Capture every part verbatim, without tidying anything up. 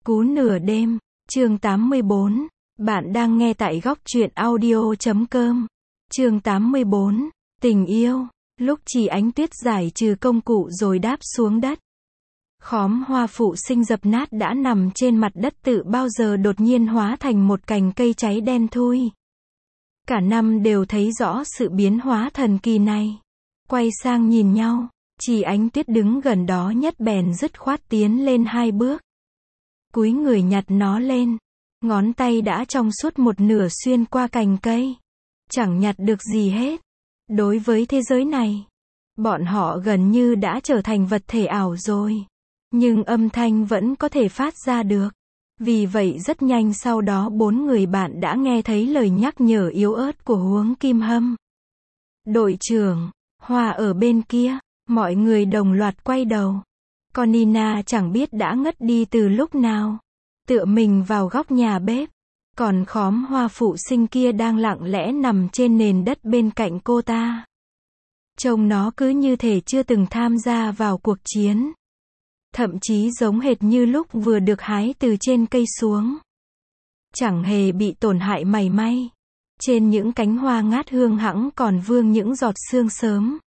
Cú nửa đêm, chương tám mươi bốn. Bạn đang nghe tại góc truyện audio chấm com. Chương tám mươi bốn. Tình yêu. Lúc Chỉ Ánh Tuyết giải trừ công cụ rồi đáp xuống đất. Khóm hoa phụ sinh dập nát đã nằm trên mặt đất tự bao giờ đột nhiên hóa thành một cành cây cháy đen thui. Cả năm đều thấy rõ sự biến hóa thần kỳ này. Quay sang nhìn nhau, Chỉ Ánh Tuyết đứng gần đó nhất bèn dứt khoát tiến lên hai bước. Cúi người nhặt nó lên. Ngón tay đã trong suốt một nửa xuyên qua cành cây. Chẳng nhặt được gì hết. Đối với thế giới này, bọn họ gần như đã trở thành vật thể ảo rồi. Nhưng âm thanh vẫn có thể phát ra được. Vì vậy rất nhanh sau đó bốn người bạn đã nghe thấy lời nhắc nhở yếu ớt của Huống Kim Hâm. Đội trưởng, Hoa ở bên kia. Mọi người đồng loạt quay đầu. Con Nina chẳng biết đã ngất đi từ lúc nào. Tựa mình vào góc nhà bếp. Còn khóm hoa phụ sinh kia đang lặng lẽ nằm trên nền đất bên cạnh cô ta. Trông nó cứ như thể chưa từng tham gia vào cuộc chiến. Thậm chí giống hệt như lúc vừa được hái từ trên cây xuống. Chẳng hề bị tổn hại mảy may. Trên những cánh hoa ngát hương hẵng còn vương những giọt sương sớm.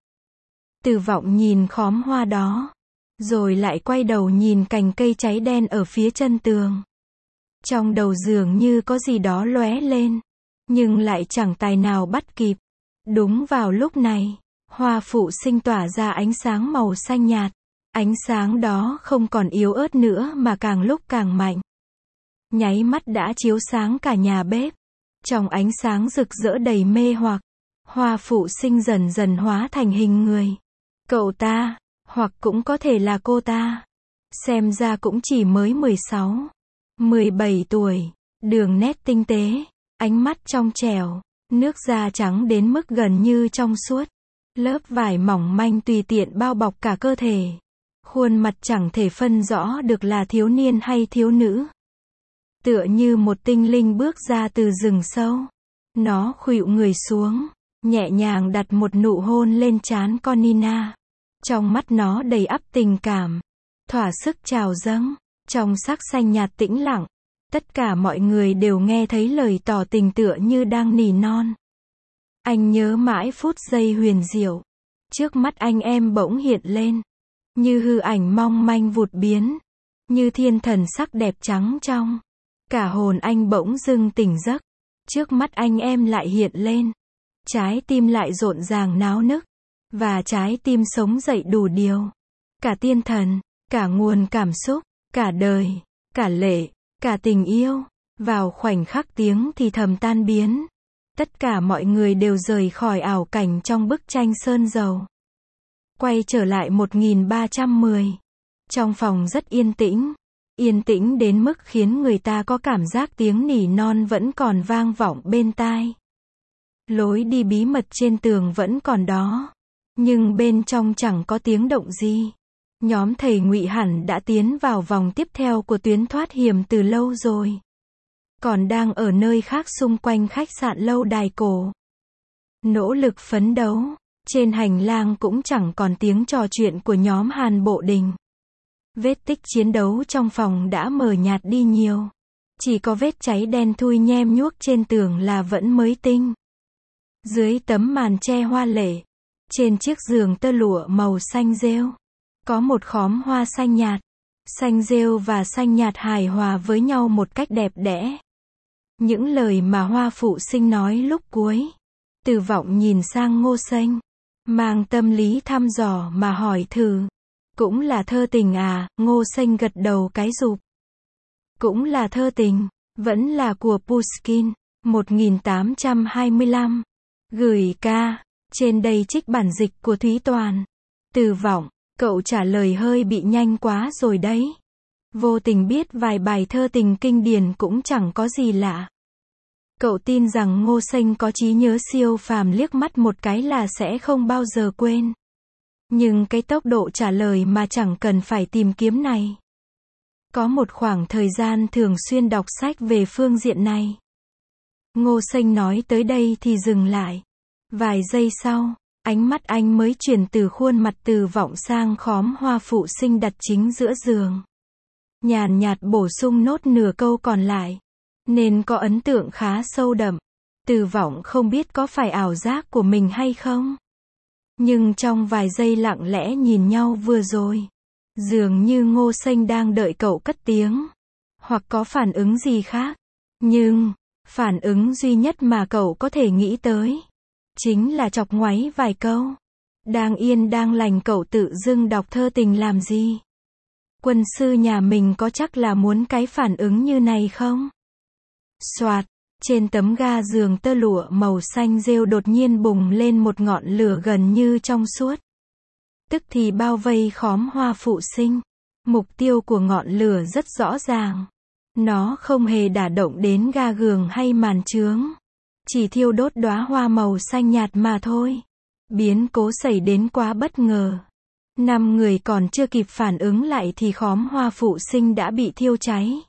Từ Vọng nhìn khóm hoa đó. Rồi lại quay đầu nhìn cành cây cháy đen ở phía chân tường. Trong đầu dường như có gì đó lóe lên. Nhưng lại chẳng tài nào bắt kịp. Đúng vào lúc này, hoa phụ sinh tỏa ra ánh sáng màu xanh nhạt. Ánh sáng đó không còn yếu ớt nữa mà càng lúc càng mạnh. Nháy mắt đã chiếu sáng cả nhà bếp. Trong ánh sáng rực rỡ đầy mê hoặc, hoa phụ sinh dần dần hóa thành hình người. Cậu ta, hoặc cũng có thể là cô ta. Xem ra cũng chỉ mới mười sáu, mười bảy tuổi. Đường nét tinh tế, ánh mắt trong trẻo, nước da trắng đến mức gần như trong suốt. Lớp vải mỏng manh tùy tiện bao bọc cả cơ thể. Khuôn mặt chẳng thể phân rõ được là thiếu niên hay thiếu nữ. Tựa như một tinh linh bước ra từ rừng sâu. Nó khuỵu người xuống, nhẹ nhàng đặt một nụ hôn lên trán con Nina. Trong mắt nó đầy ắp tình cảm, thỏa sức trào dâng, trong sắc xanh nhạt tĩnh lặng. Tất cả mọi người đều nghe thấy lời tỏ tình tựa như đang nỉ non. Anh nhớ mãi phút giây huyền diệu. Trước mắt anh em bỗng hiện lên. Như hư ảnh mong manh vụt biến. Như thiên thần sắc đẹp trắng trong. Cả hồn anh bỗng dưng tỉnh giấc. Trước mắt anh em lại hiện lên. Trái tim lại rộn ràng náo nức. Và trái tim sống dậy đủ điều. Cả tiên thần, cả nguồn cảm xúc, cả đời, cả lệ, cả tình yêu. Vào khoảnh khắc tiếng thì thầm tan biến. Tất cả mọi người đều rời khỏi ảo cảnh trong bức tranh sơn dầu. Quay trở lại một nghìn ba trăm mười. Trong phòng rất yên tĩnh. Yên tĩnh đến mức khiến người ta có cảm giác tiếng nỉ non vẫn còn vang vọng bên tai. Lối đi bí mật trên tường vẫn còn đó. Nhưng bên trong chẳng có tiếng động gì. Nhóm thầy Ngụy hẳn đã tiến vào vòng tiếp theo của tuyến thoát hiểm từ lâu rồi. Còn đang ở nơi khác xung quanh khách sạn lâu đài cổ. Nỗ lực phấn đấu. Trên hành lang cũng chẳng còn tiếng trò chuyện của nhóm Hàn Bộ Đình. Vết tích chiến đấu trong phòng đã mờ nhạt đi nhiều. Chỉ có vết cháy đen thui nhem nhuốc trên tường là vẫn mới tinh. Dưới tấm màn che hoa lệ, trên chiếc giường tơ lụa màu xanh rêu, có một khóm hoa xanh nhạt. Xanh rêu và xanh nhạt hài hòa với nhau một cách đẹp đẽ. Những lời mà hoa phụ sinh nói lúc cuối. Từ Vọng nhìn sang Ngô Xênh, mang tâm lý thăm dò mà hỏi thử. Cũng là thơ tình à? Ngô Xênh gật đầu cái rụp. Cũng là thơ tình, vẫn là của Pushkin, một nghìn tám trăm hai mươi lăm. Gửi ca, trên đây trích bản dịch của Thúy Toàn. Từ Vọng, cậu trả lời hơi bị nhanh quá rồi đấy. Vô tình biết vài bài thơ tình kinh điển cũng chẳng có gì lạ. Cậu tin rằng Ngô Xênh có trí nhớ siêu phàm, liếc mắt một cái là sẽ không bao giờ quên. Nhưng cái tốc độ trả lời mà chẳng cần phải tìm kiếm này. Có một khoảng thời gian thường xuyên đọc sách về phương diện này. Ngô Xênh nói tới đây thì dừng lại. Vài giây sau, ánh mắt anh mới chuyển từ khuôn mặt Từ Vọng sang khóm hoa phụ sinh đặt chính giữa giường. nhàn nhạt bổ sung nốt nửa câu còn lại, nên có ấn tượng khá sâu đậm. Từ Vọng không biết có phải ảo giác của mình hay không. Nhưng trong vài giây lặng lẽ nhìn nhau vừa rồi, dường như Ngô Xanh đang đợi cậu cất tiếng, hoặc có phản ứng gì khác. Nhưng, phản ứng duy nhất mà cậu có thể nghĩ tới, chính là chọc ngoáy vài câu. Đang yên đang lành cậu tự dưng đọc thơ tình làm gì? Quân sư nhà mình có chắc là muốn cái phản ứng như này không? Soạt, trên tấm ga giường tơ lụa màu xanh rêu đột nhiên bùng lên một ngọn lửa gần như trong suốt. Tức thì bao vây khóm hoa phụ sinh. Mục tiêu của ngọn lửa rất rõ ràng. Nó không hề đả động đến ga giường hay màn chướng. Chỉ thiêu đốt đóa hoa màu xanh nhạt mà thôi. Biến cố xảy đến quá bất ngờ. Năm người còn chưa kịp phản ứng lại thì khóm hoa phụ sinh đã bị thiêu cháy.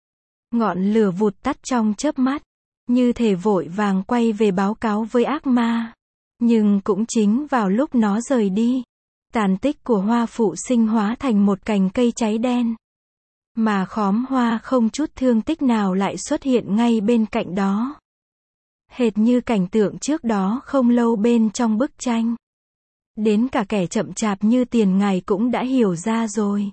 Ngọn lửa vụt tắt trong chớp mắt, như thể vội vàng quay về báo cáo với ác ma. Nhưng cũng chính vào lúc nó rời đi, tàn tích của hoa phụ sinh hóa thành một cành cây cháy đen. Mà khóm hoa không chút thương tích nào lại xuất hiện ngay bên cạnh đó. Hệt như cảnh tượng trước đó không lâu bên trong bức tranh. Đến cả kẻ chậm chạp như Tiền Ngài cũng đã hiểu ra rồi.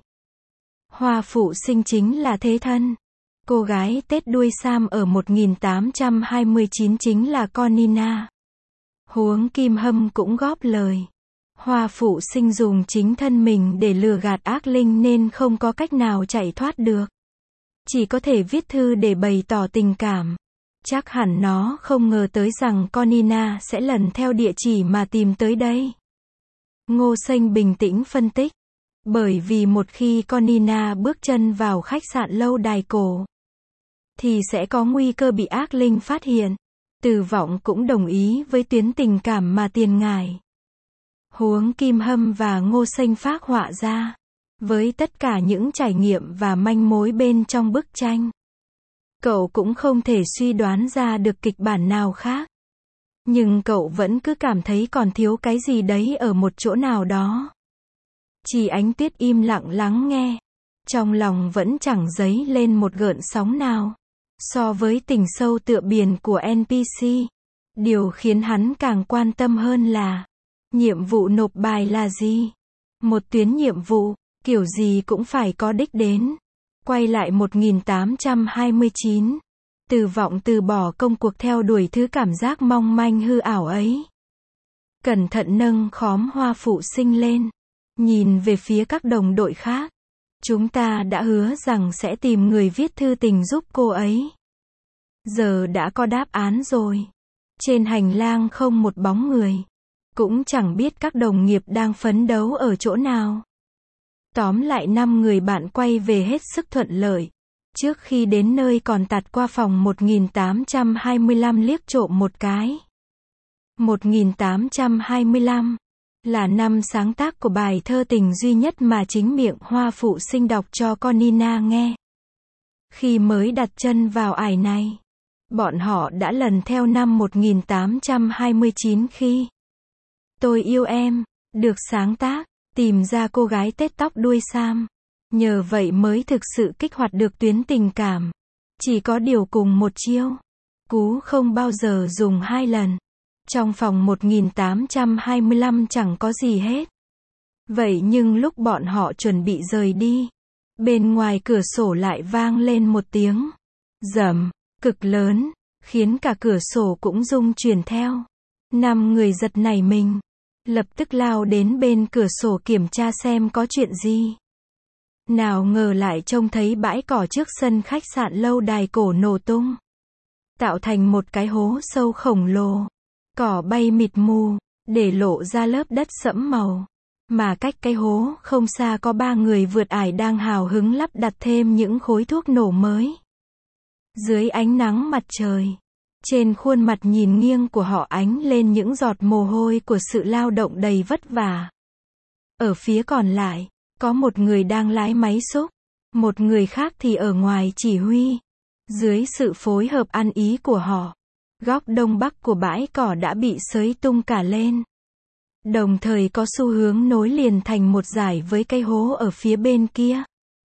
Hoa phụ sinh chính là thế thân. Cô gái Tết đuôi sam ở một nghìn tám trăm hai mươi chín chính là con Nina. Huống Kim Hâm cũng góp lời. Hoa phụ sinh dùng chính thân mình để lừa gạt ác linh nên không có cách nào chạy thoát được. Chỉ có thể viết thư để bày tỏ tình cảm. Chắc hẳn nó không ngờ tới rằng con Nina sẽ lần theo địa chỉ mà tìm tới đây. Ngô Xanh bình tĩnh phân tích. Bởi vì một khi con Nina bước chân vào khách sạn lâu đài cổ, thì sẽ có nguy cơ bị ác linh phát hiện. Từ Vọng cũng đồng ý với tuyến tình cảm mà Tiền Ngài, Huống Kim Hâm và Ngô Xanh phác họa ra. Với tất cả những trải nghiệm và manh mối bên trong bức tranh, cậu cũng không thể suy đoán ra được kịch bản nào khác. Nhưng cậu vẫn cứ cảm thấy còn thiếu cái gì đấy ở một chỗ nào đó. Chỉ Ánh Tuyết im lặng lắng nghe. Trong lòng vẫn chẳng dấy lên một gợn sóng nào. So với tình sâu tựa biển của en pê xê, điều khiến hắn càng quan tâm hơn là nhiệm vụ nộp bài là gì? Một tuyến nhiệm vụ, kiểu gì cũng phải có đích đến. Quay lại một nghìn tám trăm hai mươi chín. Từ Vọng từ bỏ công cuộc theo đuổi thứ cảm giác mong manh hư ảo ấy. Cẩn thận nâng khóm hoa phụ sinh lên. Nhìn về phía các đồng đội khác. Chúng ta đã hứa rằng sẽ tìm người viết thư tình giúp cô ấy. Giờ đã có đáp án rồi. Trên hành lang không một bóng người. Cũng chẳng biết các đồng nghiệp đang phấn đấu ở chỗ nào. Tóm lại năm người bạn quay về hết sức thuận lợi. Trước khi đến nơi còn tạt qua phòng một nghìn tám trăm hai mươi lăm liếc trộm một cái. một nghìn tám trăm hai mươi lăm là năm sáng tác của bài thơ tình duy nhất mà chính miệng hoa phụ sinh đọc cho con Nina nghe. Khi mới đặt chân vào ải này, bọn họ đã lần theo năm một nghìn tám trăm hai mươi chín khi Tôi Yêu Em được sáng tác, tìm ra cô gái tết tóc đuôi sam. Nhờ vậy mới thực sự kích hoạt được tuyến tình cảm. Chỉ có điều cùng một chiêu, cú không bao giờ dùng hai lần. Trong phòng một nghìn tám trăm hai mươi lăm chẳng có gì hết. Vậy nhưng lúc bọn họ chuẩn bị rời đi, bên ngoài cửa sổ lại vang lên một tiếng rầm cực lớn, khiến cả cửa sổ cũng rung chuyển theo. Năm người giật nảy mình, lập tức lao đến bên cửa sổ kiểm tra xem có chuyện gì. Nào ngờ lại trông thấy bãi cỏ trước sân khách sạn lâu đài cổ nổ tung, tạo thành một cái hố sâu khổng lồ. Cỏ bay mịt mù, để lộ ra lớp đất sẫm màu. Mà cách cái hố không xa có ba người vượt ải đang hào hứng lắp đặt thêm những khối thuốc nổ mới. Dưới ánh nắng mặt trời, trên khuôn mặt nhìn nghiêng của họ ánh lên những giọt mồ hôi của sự lao động đầy vất vả. Ở phía còn lại, có một người đang lái máy xúc, một người khác thì ở ngoài chỉ huy. Dưới sự phối hợp ăn ý của họ, góc đông bắc của bãi cỏ đã bị xới tung cả lên. Đồng thời có xu hướng nối liền thành một dải với cái hố ở phía bên kia.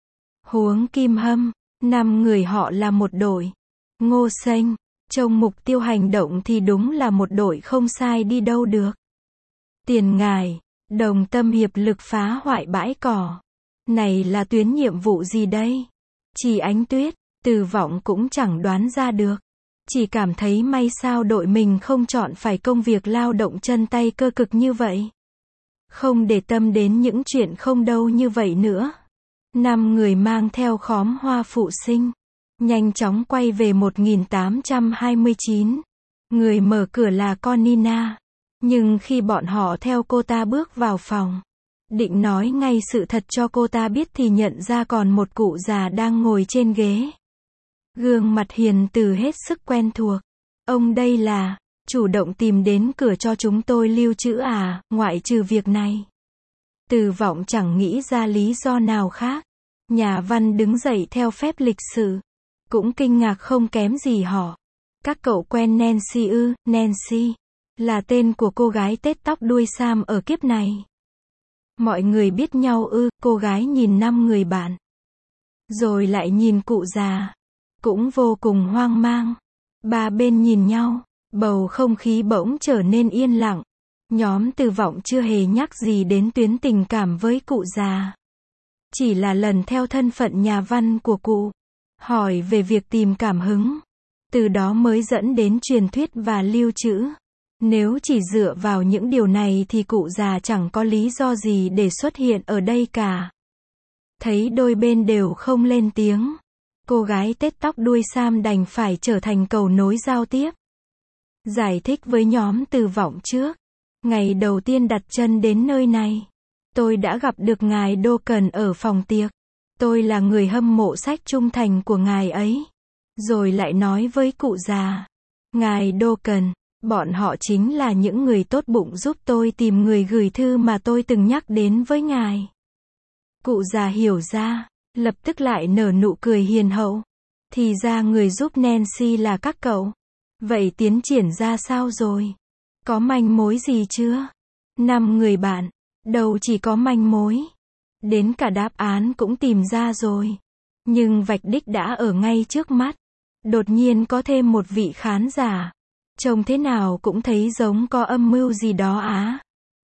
Huống Kim Hâm, năm người họ là một đội. Ngô Sênh, trông mục tiêu hành động thì đúng là một đội không sai đi đâu được. Tiền Ngài, đồng tâm hiệp lực phá hoại bãi cỏ. Này là tuyến nhiệm vụ gì đây? Chỉ Ánh Tuyết, Từ Vọng cũng chẳng đoán ra được. Chỉ cảm thấy may sao đội mình không chọn phải công việc lao động chân tay cơ cực như vậy. Không để tâm đến những chuyện không đâu như vậy nữa. Năm người mang theo khóm Hoa Phụ Sinh. Nhanh chóng quay về một nghìn tám trăm hai mươi chín. Người mở cửa là con Nina. Nhưng khi bọn họ theo cô ta bước vào phòng, định nói ngay sự thật cho cô ta biết thì nhận ra còn một cụ già đang ngồi trên ghế. Gương mặt hiền từ hết sức quen thuộc. Ông đây là, chủ động tìm đến cửa cho chúng tôi lưu trữ à, ngoại trừ việc này. Từ Vọng chẳng nghĩ ra lý do nào khác. Nhà văn đứng dậy theo phép lịch sự. Cũng kinh ngạc không kém gì họ. Các cậu quen Nancy ư? Nancy là tên của cô gái tết tóc đuôi sam ở kiếp này. Mọi người biết nhau ư? Cô gái nhìn năm người bạn. Rồi lại nhìn cụ già. Cũng vô cùng hoang mang. Ba bên nhìn nhau. Bầu không khí bỗng trở nên yên lặng. Nhóm Từ Vọng chưa hề nhắc gì đến tuyến tình cảm với cụ già. Chỉ là lần theo thân phận nhà văn của cụ. Hỏi về việc tìm cảm hứng. Từ đó mới dẫn đến truyền thuyết và lưu trữ. Nếu chỉ dựa vào những điều này thì cụ già chẳng có lý do gì để xuất hiện ở đây cả. Thấy đôi bên đều không lên tiếng. Cô gái tết tóc đuôi sam đành phải trở thành cầu nối giao tiếp. Giải thích với nhóm Từ Vọng trước. Ngày đầu tiên đặt chân đến nơi này, tôi đã gặp được ngài Đô Cần ở phòng tiệc. Tôi là người hâm mộ sách trung thành của ngài ấy. Rồi lại nói với cụ già. Ngài Đô Cần, bọn họ chính là những người tốt bụng giúp tôi tìm người gửi thư mà tôi từng nhắc đến với ngài. Cụ già hiểu ra, lập tức lại nở nụ cười hiền hậu. Thì ra người giúp Nancy là các cậu. Vậy tiến triển ra sao rồi? Có manh mối gì chưa? Năm người bạn, đâu chỉ có manh mối. Đến cả đáp án cũng tìm ra rồi. Nhưng vạch đích đã ở ngay trước mắt. Đột nhiên có thêm một vị khán giả. Trông thế nào cũng thấy giống có âm mưu gì đó á.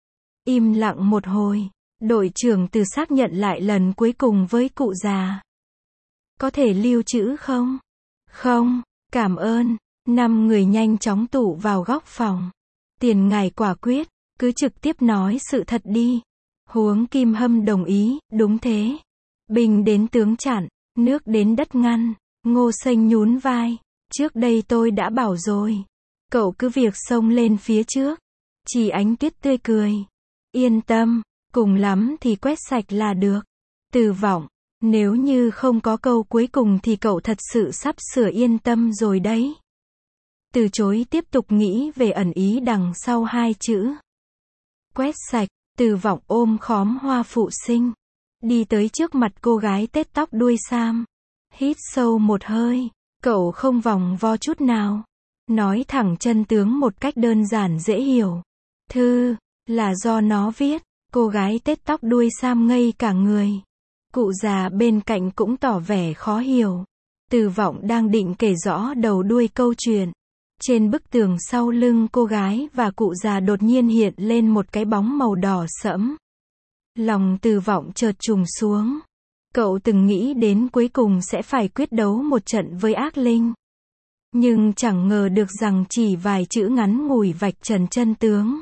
Im lặng một hồi. Đội trưởng Từ xác nhận lại lần cuối cùng với cụ già. Có thể lưu trữ không? Không, cảm ơn. Năm người nhanh chóng tụ vào góc phòng. Tiền Ngài quả quyết, cứ trực tiếp nói sự thật đi. Huống Kim Hâm đồng ý, đúng thế. Binh đến tướng chặn, nước đến đất ngăn. Ngô Sênh nhún vai. Trước đây tôi đã bảo rồi. Cậu cứ việc xông lên phía trước. Chỉ Ánh Tuyết tươi cười. Yên tâm, cùng lắm thì quét sạch là được. Từ Vọng, nếu như không có câu cuối cùng thì cậu thật sự sắp sửa yên tâm rồi đấy. Từ chối tiếp tục nghĩ về ẩn ý đằng sau hai chữ. Quét sạch. Từ Vọng ôm khóm Hoa Phụ Sinh. Đi tới trước mặt cô gái tết tóc đuôi sam. Hít sâu một hơi. Cậu không vòng vo chút nào. Nói thẳng chân tướng một cách đơn giản dễ hiểu. Thư, là do nó viết. Cô gái tết tóc đuôi sam ngây cả người. Cụ già bên cạnh cũng tỏ vẻ khó hiểu. Từ Vọng đang định kể rõ đầu đuôi câu chuyện. Trên bức tường sau lưng cô gái và cụ già đột nhiên hiện lên một cái bóng màu đỏ sẫm. Lòng Từ Vọng chợt trùng xuống. Cậu từng nghĩ đến cuối cùng sẽ phải quyết đấu một trận với ác linh. Nhưng chẳng ngờ được rằng chỉ vài chữ ngắn ngủi vạch trần chân tướng.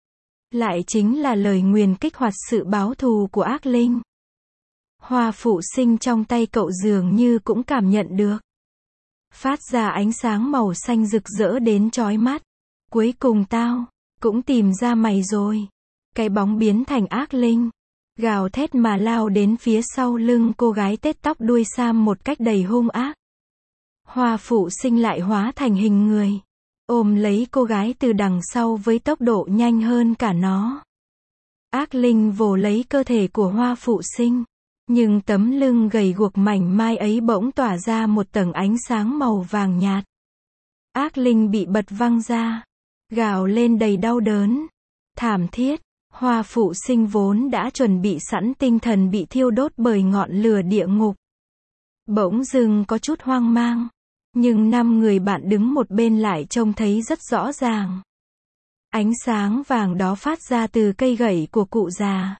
Lại chính là lời nguyền kích hoạt sự báo thù của ác linh. Hoa Phụ Sinh trong tay cậu dường như cũng cảm nhận được. Phát ra ánh sáng màu xanh rực rỡ đến chói mắt. Cuối cùng tao cũng tìm ra mày rồi. Cái bóng biến thành ác linh. Gào thét mà lao đến phía sau lưng cô gái tết tóc đuôi sam một cách đầy hung ác. Hoa Phụ Sinh lại hóa thành hình người. Ôm lấy cô gái từ đằng sau với tốc độ nhanh hơn cả nó. Ác linh vồ lấy cơ thể của Hoa Phụ Sinh. Nhưng tấm lưng gầy guộc mảnh mai ấy bỗng tỏa ra một tầng ánh sáng màu vàng nhạt. Ác linh bị bật văng ra. Gào lên đầy đau đớn. Thảm thiết. Hoa Phụ Sinh vốn đã chuẩn bị sẵn tinh thần bị thiêu đốt bởi ngọn lửa địa ngục. Bỗng dưng có chút hoang mang. Nhưng năm người bạn đứng một bên lại trông thấy rất rõ ràng. Ánh sáng vàng đó phát ra từ cây gậy của cụ già.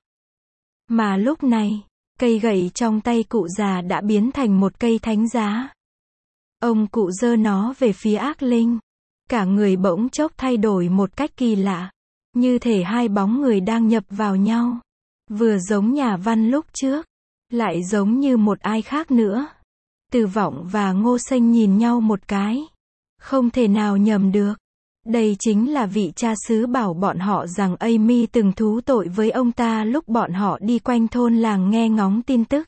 Mà lúc này, cây gậy trong tay cụ già đã biến thành một cây thánh giá. Ông cụ giơ nó về phía ác linh. Cả người bỗng chốc thay đổi một cách kỳ lạ. Như thể hai bóng người đang nhập vào nhau. Vừa giống nhà văn lúc trước, lại giống như một ai khác nữa. Từ Vọng và Ngô Xanh nhìn nhau một cái. Không thể nào nhầm được. Đây chính là vị cha xứ bảo bọn họ rằng Amy từng thú tội với ông ta lúc bọn họ đi quanh thôn làng nghe ngóng tin tức.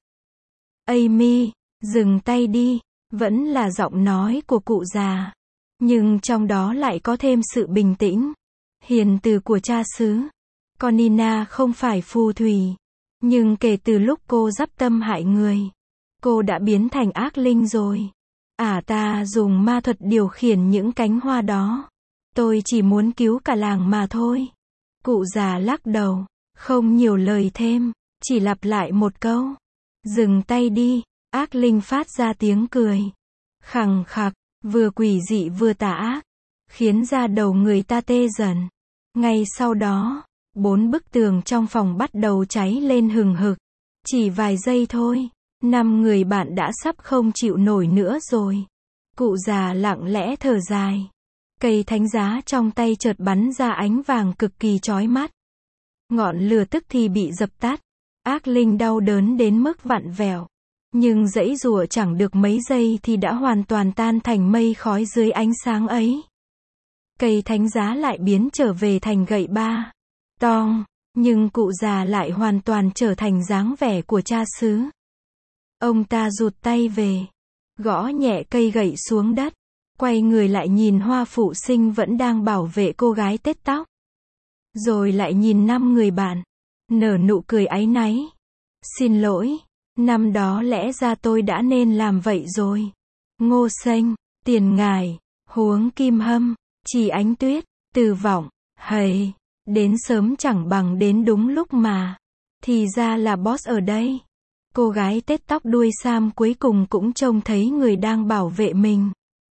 Amy, dừng tay đi, vẫn là giọng nói của cụ già. Nhưng trong đó lại có thêm sự bình tĩnh, hiền từ của cha xứ. Con Nina không phải phù thủy. Nhưng kể từ lúc cô dắp tâm hại người, cô đã biến thành ác linh rồi. À ta dùng ma thuật điều khiển những cánh hoa đó. Tôi chỉ muốn cứu cả làng mà thôi. Cụ già lắc đầu, không nhiều lời thêm, chỉ lặp lại một câu. Dừng tay đi, ác linh phát ra tiếng cười. Khằng khặc, vừa quỷ dị vừa tà ác, khiến da đầu người ta tê dần. Ngay sau đó, bốn bức tường trong phòng bắt đầu cháy lên hừng hực. Chỉ vài giây thôi, năm người bạn đã sắp không chịu nổi nữa rồi. Cụ già lặng lẽ thở dài. Cây thánh giá trong tay chợt bắn ra ánh vàng cực kỳ chói mắt. Ngọn lửa tức thì bị dập tắt. Ác linh đau đớn đến mức vặn vẹo. Nhưng giãy giụa chẳng được mấy giây thì đã hoàn toàn tan thành mây khói dưới ánh sáng ấy. Cây thánh giá lại biến trở về thành gậy ba. Tong, nhưng cụ già lại hoàn toàn trở thành dáng vẻ của cha xứ. Ông ta rụt tay về, gõ nhẹ cây gậy xuống đất, quay người lại nhìn Hoa Phụ Sinh vẫn đang bảo vệ cô gái tết tóc. Rồi lại nhìn năm người bạn, nở nụ cười áy náy. Xin lỗi, năm đó lẽ ra tôi đã nên làm vậy rồi. Ngô Xanh, Tiền Ngài, Huống Kim Hâm, Chỉ Ánh Tuyết, Từ Vọng, hầy, đến sớm chẳng bằng đến đúng lúc mà. Thì ra là boss ở đây. Cô gái tết tóc đuôi sam cuối cùng cũng trông thấy người đang bảo vệ mình.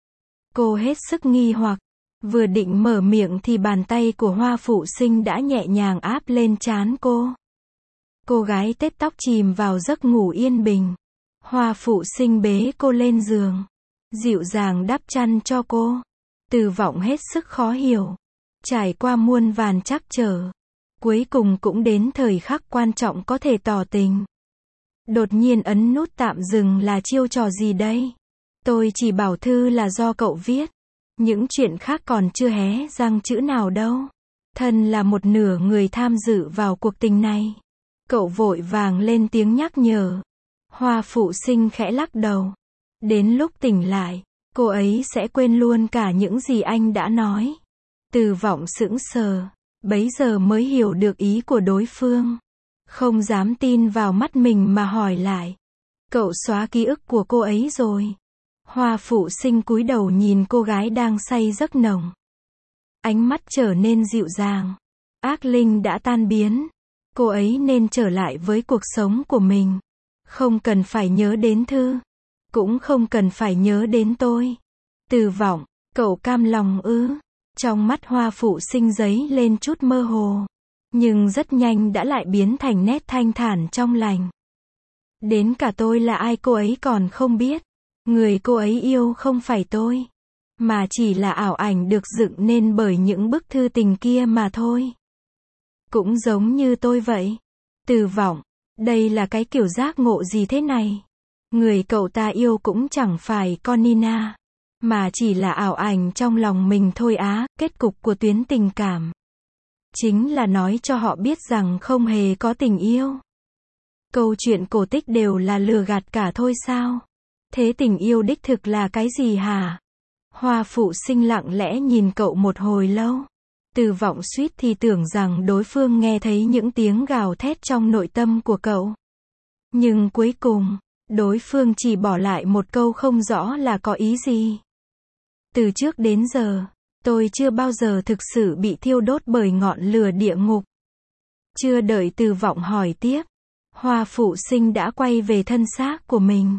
Cô hết sức nghi hoặc, vừa định mở miệng thì bàn tay của Hoa Phụ Sinh đã nhẹ nhàng áp lên trán cô. Cô gái tết tóc chìm vào giấc ngủ yên bình. Hoa Phụ Sinh bế cô lên giường, dịu dàng đắp chăn cho cô. Từ Vọng hết sức khó hiểu, trải qua muôn vàn trắc trở, cuối cùng cũng đến thời khắc quan trọng có thể tỏ tình. Đột nhiên ấn nút tạm dừng là chiêu trò gì đây? Tôi chỉ bảo thư là do cậu viết. Những chuyện khác còn chưa hé răng chữ nào đâu. Thân là một nửa người tham dự vào cuộc tình này. Cậu vội vàng lên tiếng nhắc nhở. Hoa Phụ Sinh khẽ lắc đầu. Đến lúc tỉnh lại, cô ấy sẽ quên luôn cả những gì anh đã nói. Từ Vọng sững sờ, bấy giờ mới hiểu được ý của đối phương. Không dám tin vào mắt mình mà hỏi lại. Cậu xóa ký ức của cô ấy rồi. Hoa Phụ Sinh cúi đầu nhìn cô gái đang say giấc nồng. Ánh mắt trở nên dịu dàng. Ác linh đã tan biến. Cô ấy nên trở lại với cuộc sống của mình. Không cần phải nhớ đến thư. Cũng không cần phải nhớ đến tôi. Từ Vọng, cậu cam lòng ư? Trong mắt Hoa Phụ Sinh giấy lên chút mơ hồ. Nhưng rất nhanh đã lại biến thành nét thanh thản trong lành. Đến cả tôi là ai cô ấy còn không biết. Người cô ấy yêu không phải tôi, mà chỉ là ảo ảnh được dựng nên bởi những bức thư tình kia mà thôi. Cũng giống như tôi vậy. Từ Vọng, đây là cái kiểu giác ngộ gì thế này? Người cậu ta yêu cũng chẳng phải con Nina, mà chỉ là ảo ảnh trong lòng mình thôi á. Kết cục của tuyến tình cảm chính là nói cho họ biết rằng không hề có tình yêu. Câu chuyện cổ tích đều là lừa gạt cả thôi sao? Thế tình yêu đích thực là cái gì hả? Hoa Phụ Sinh lặng lẽ nhìn cậu một hồi lâu. Từ Vọng suýt thì tưởng rằng đối phương nghe thấy những tiếng gào thét trong nội tâm của cậu. Nhưng cuối cùng, đối phương chỉ bỏ lại một câu không rõ là có ý gì. Từ trước đến giờ, tôi chưa bao giờ thực sự bị thiêu đốt bởi ngọn lửa địa ngục. Chưa đợi Từ Vọng hỏi tiếp, Hoa Phụ Sinh đã quay về thân xác của mình.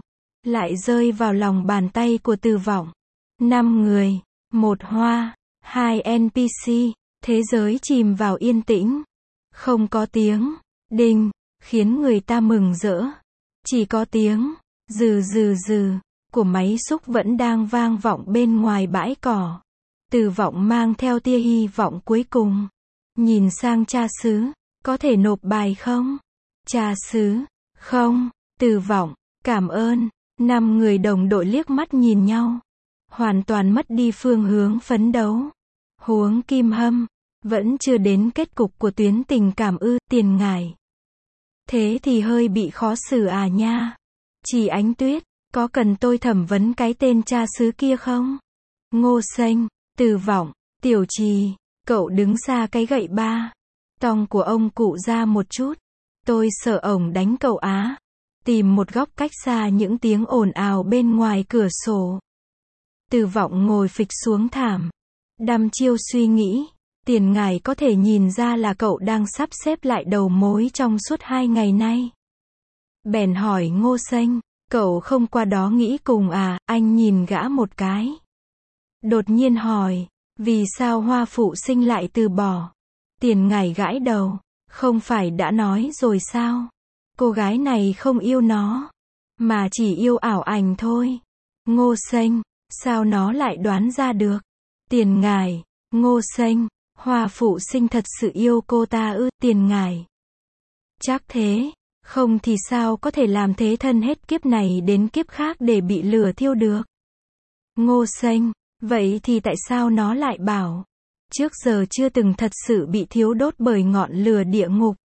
lại rơi vào lòng bàn tay của Từ Vọng. Năm người, một hoa, hai en pê xê, thế giới chìm vào yên tĩnh. Không có tiếng đinh khiến người ta mừng rỡ. Chỉ có tiếng rừ rừ rừ của máy xúc vẫn đang vang vọng bên ngoài bãi cỏ. Từ Vọng mang theo tia hy vọng cuối cùng. Nhìn sang cha xứ, có thể nộp bài không? Cha xứ, không. Từ Vọng, cảm ơn. Năm người đồng đội liếc mắt nhìn nhau. Hoàn toàn mất đi phương hướng phấn đấu. Huống Kim Hâm, vẫn chưa đến kết cục của tuyến tình cảm ư, Tiền Ngải. Thế thì hơi bị khó xử à nha. Chỉ Ánh Tuyết, có cần tôi thẩm vấn cái tên cha xứ kia không? Ngô Sênh, Từ Vọng, Tiểu Trì, cậu đứng xa cái gậy ba tong của ông cụ ra một chút. Tôi sợ ổng đánh cậu á. Tìm một góc cách xa những tiếng ồn ào bên ngoài cửa sổ. Từ Vọng ngồi phịch xuống thảm. Đăm chiêu suy nghĩ. Tiền Ngải có thể nhìn ra là cậu đang sắp xếp lại đầu mối trong suốt hai ngày nay. Bèn hỏi Ngô Sênh, cậu không qua đó nghĩ cùng à? Anh nhìn gã một cái. Đột nhiên hỏi, vì sao Hoa Phụ Sinh lại từ bỏ? Tiền Ngải gãi đầu, không phải đã nói rồi sao? Cô gái này không yêu nó, mà chỉ yêu ảo ảnh thôi. Ngô Sênh, sao nó lại đoán ra được? Tiền Ngải, Ngô Sênh, Hoa Phụ Sinh thật sự yêu cô ta ư? Tiền Ngải, chắc thế, không thì sao có thể làm thế thân hết kiếp này đến kiếp khác để bị lửa thiêu được? Ngô Sênh, vậy thì tại sao nó lại bảo, trước giờ chưa từng thật sự bị thiêu đốt bởi ngọn lửa địa ngục?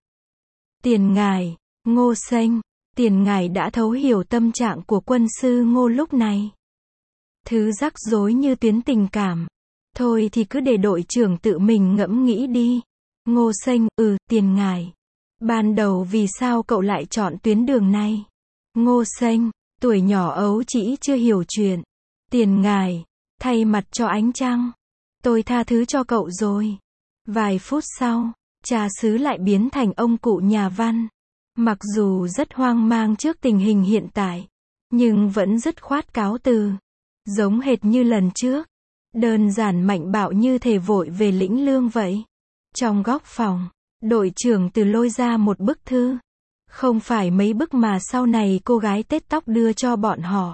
Tiền Ngải, Ngô Sênh, Tiền Ngải đã thấu hiểu tâm trạng của quân sư Ngô lúc này. Thứ rắc rối như tuyến tình cảm. Thôi thì cứ để đội trưởng tự mình ngẫm nghĩ đi. Ngô Sênh, ừ, Tiền Ngải. Ban đầu vì sao cậu lại chọn tuyến đường này? Ngô Sênh, tuổi nhỏ ấu trĩ chưa hiểu chuyện. Tiền Ngải, thay mặt cho ánh trăng. Tôi tha thứ cho cậu rồi. Vài phút sau, cha xứ lại biến thành ông cụ nhà văn. Mặc dù rất hoang mang trước tình hình hiện tại, nhưng vẫn dứt khoát cáo từ. Giống hệt như lần trước. Đơn giản mạnh bạo như thể vội về lĩnh lương vậy. Trong góc phòng, đội trưởng Từ lôi ra một bức thư. Không phải mấy bức mà sau này cô gái tết tóc đưa cho bọn họ,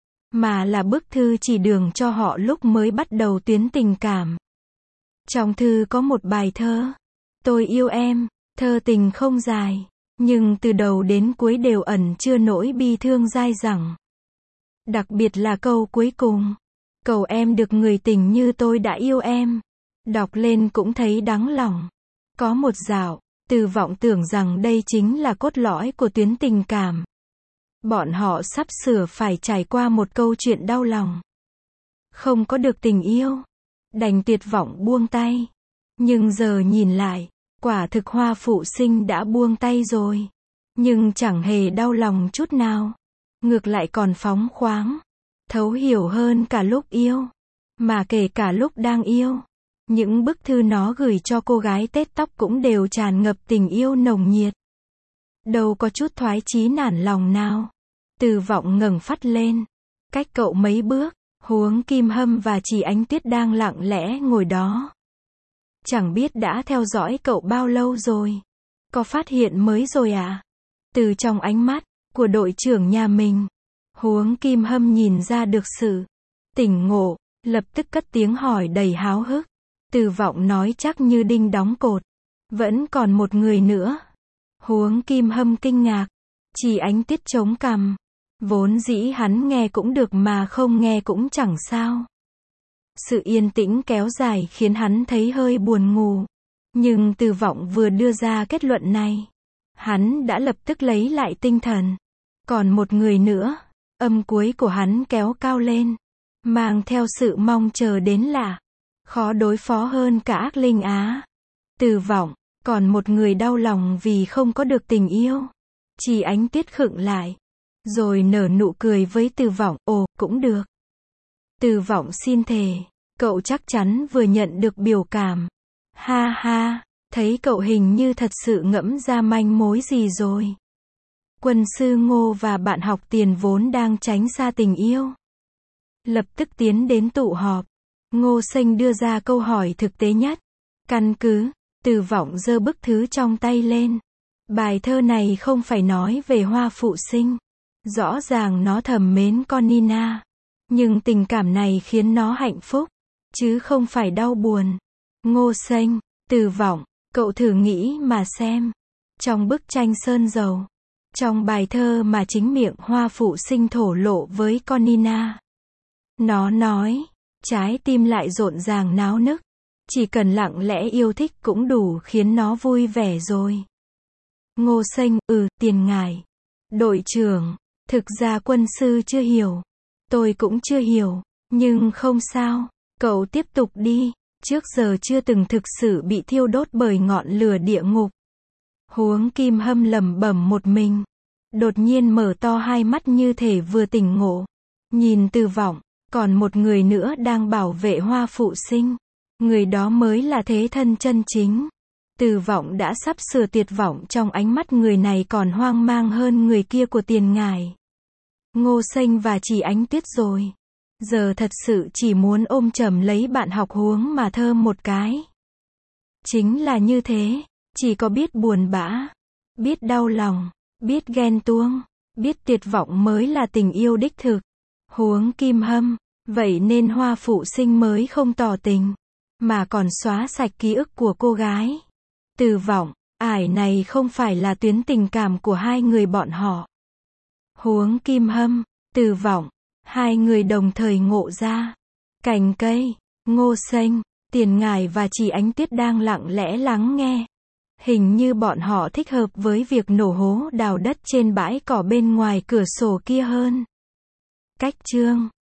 mà là bức thư chỉ đường cho họ lúc mới bắt đầu tuyến tình cảm. Trong thư có một bài thơ. Tôi yêu em, thơ tình không dài, nhưng từ đầu đến cuối đều ẩn chứa nỗi bi thương dai dẳng. Đặc biệt là câu cuối cùng. Cầu em được người tình như tôi đã yêu em. Đọc lên cũng thấy đắng lòng. Có một dạo, Từ Vọng tưởng rằng đây chính là cốt lõi của tuyến tình cảm. Bọn họ sắp sửa phải trải qua một câu chuyện đau lòng. Không có được tình yêu. Đành tuyệt vọng buông tay. Nhưng giờ nhìn lại, quả thực Hoa Phụ Sinh đã buông tay rồi. Nhưng chẳng hề đau lòng chút nào. Ngược lại còn phóng khoáng. Thấu hiểu hơn cả lúc yêu. Mà kể cả lúc đang yêu. Những bức thư nó gửi cho cô gái tết tóc cũng đều tràn ngập tình yêu nồng nhiệt. Đâu có chút thoái chí nản lòng nào. Từ Vọng ngẩng phát lên. Cách cậu mấy bước, Huống Kim Hâm và Chỉ Ánh Tuyết đang lặng lẽ ngồi đó. Chẳng biết đã theo dõi cậu bao lâu rồi. Có phát hiện mới rồi à? Từ trong ánh mắt của đội trưởng nhà mình, Huống Kim Hâm nhìn ra được sự tỉnh ngộ, lập tức cất tiếng hỏi đầy háo hức. Từ Vọng nói chắc như đinh đóng cột. Vẫn còn một người nữa. Huống Kim Hâm kinh ngạc. Chỉ Ánh Tuyết chống cằm. Vốn dĩ hắn nghe cũng được mà không nghe cũng chẳng sao. Sự yên tĩnh kéo dài khiến hắn thấy hơi buồn ngủ. Nhưng Từ Vọng vừa đưa ra kết luận này, hắn đã lập tức lấy lại tinh thần. Còn một người nữa. Âm cuối của hắn kéo cao lên, mang theo sự mong chờ đến lạ. Khó đối phó hơn cả ác linh á. Từ Vọng, còn một người đau lòng vì không có được tình yêu. Chỉ Ánh Tuyết khựng lại, rồi nở nụ cười với Từ Vọng, ồ, cũng được. Từ Vọng xin thề, cậu chắc chắn vừa nhận được biểu cảm. Ha ha, thấy cậu hình như thật sự ngẫm ra manh mối gì rồi. Quân sư Ngô và bạn học Tiền vốn đang tránh xa tình yêu, lập tức tiến đến tụ họp. Ngô Xanh đưa ra câu hỏi thực tế nhất. Căn cứ, Từ Vọng giơ bức thư trong tay lên. Bài thơ này không phải nói về Hoa Phụ Sinh. Rõ ràng nó thầm mến con Nina. Nhưng tình cảm này khiến nó hạnh phúc, chứ không phải đau buồn. Ngô Xanh, Từ Vọng, cậu thử nghĩ mà xem. Trong bức tranh sơn dầu, trong bài thơ mà chính miệng Hoa Phụ Sinh thổ lộ với con Nina, nó nói, trái tim lại rộn ràng náo nức. Chỉ cần lặng lẽ yêu thích cũng đủ khiến nó vui vẻ rồi. Ngô Xanh, ừ, Tiền ngài. Đội trưởng, thực ra quân sư chưa hiểu. Tôi cũng chưa hiểu. Nhưng không sao. Cậu tiếp tục đi. Trước giờ chưa từng thực sự bị thiêu đốt bởi ngọn lửa địa ngục. Huống Kim Hâm lẩm bẩm một mình. Đột nhiên mở to hai mắt như thể vừa tỉnh ngộ. Nhìn Từ Vọng, còn một người nữa đang bảo vệ Hoa Phụ Sinh. Người đó mới là thế thân chân chính. Từ Vọng đã sắp sửa tuyệt vọng trong ánh mắt người này còn hoang mang hơn người kia của Tiền ngài. Ngô Xanh và Chỉ Ánh Tuyết rồi. Giờ thật sự chỉ muốn ôm chầm lấy bạn học Huống mà thơm một cái. Chính là như thế. Chỉ có biết buồn bã, biết đau lòng, biết ghen tuông, biết tuyệt vọng mới là tình yêu đích thực. Huống Kim Hâm, vậy nên Hoa Phụ Sinh mới không tỏ tình, mà còn xóa sạch ký ức của cô gái. Từ Vọng, ải này không phải là tuyến tình cảm của hai người bọn họ. Huống Kim Hâm, Từ Vọng, hai người đồng thời ngộ ra. Cành cây, Ngô Xanh, Tiền ngài và Chỉ Ánh Tuyết đang lặng lẽ lắng nghe. Hình như bọn họ thích hợp với việc nổ hố đào đất trên bãi cỏ bên ngoài cửa sổ kia hơn. Cách chương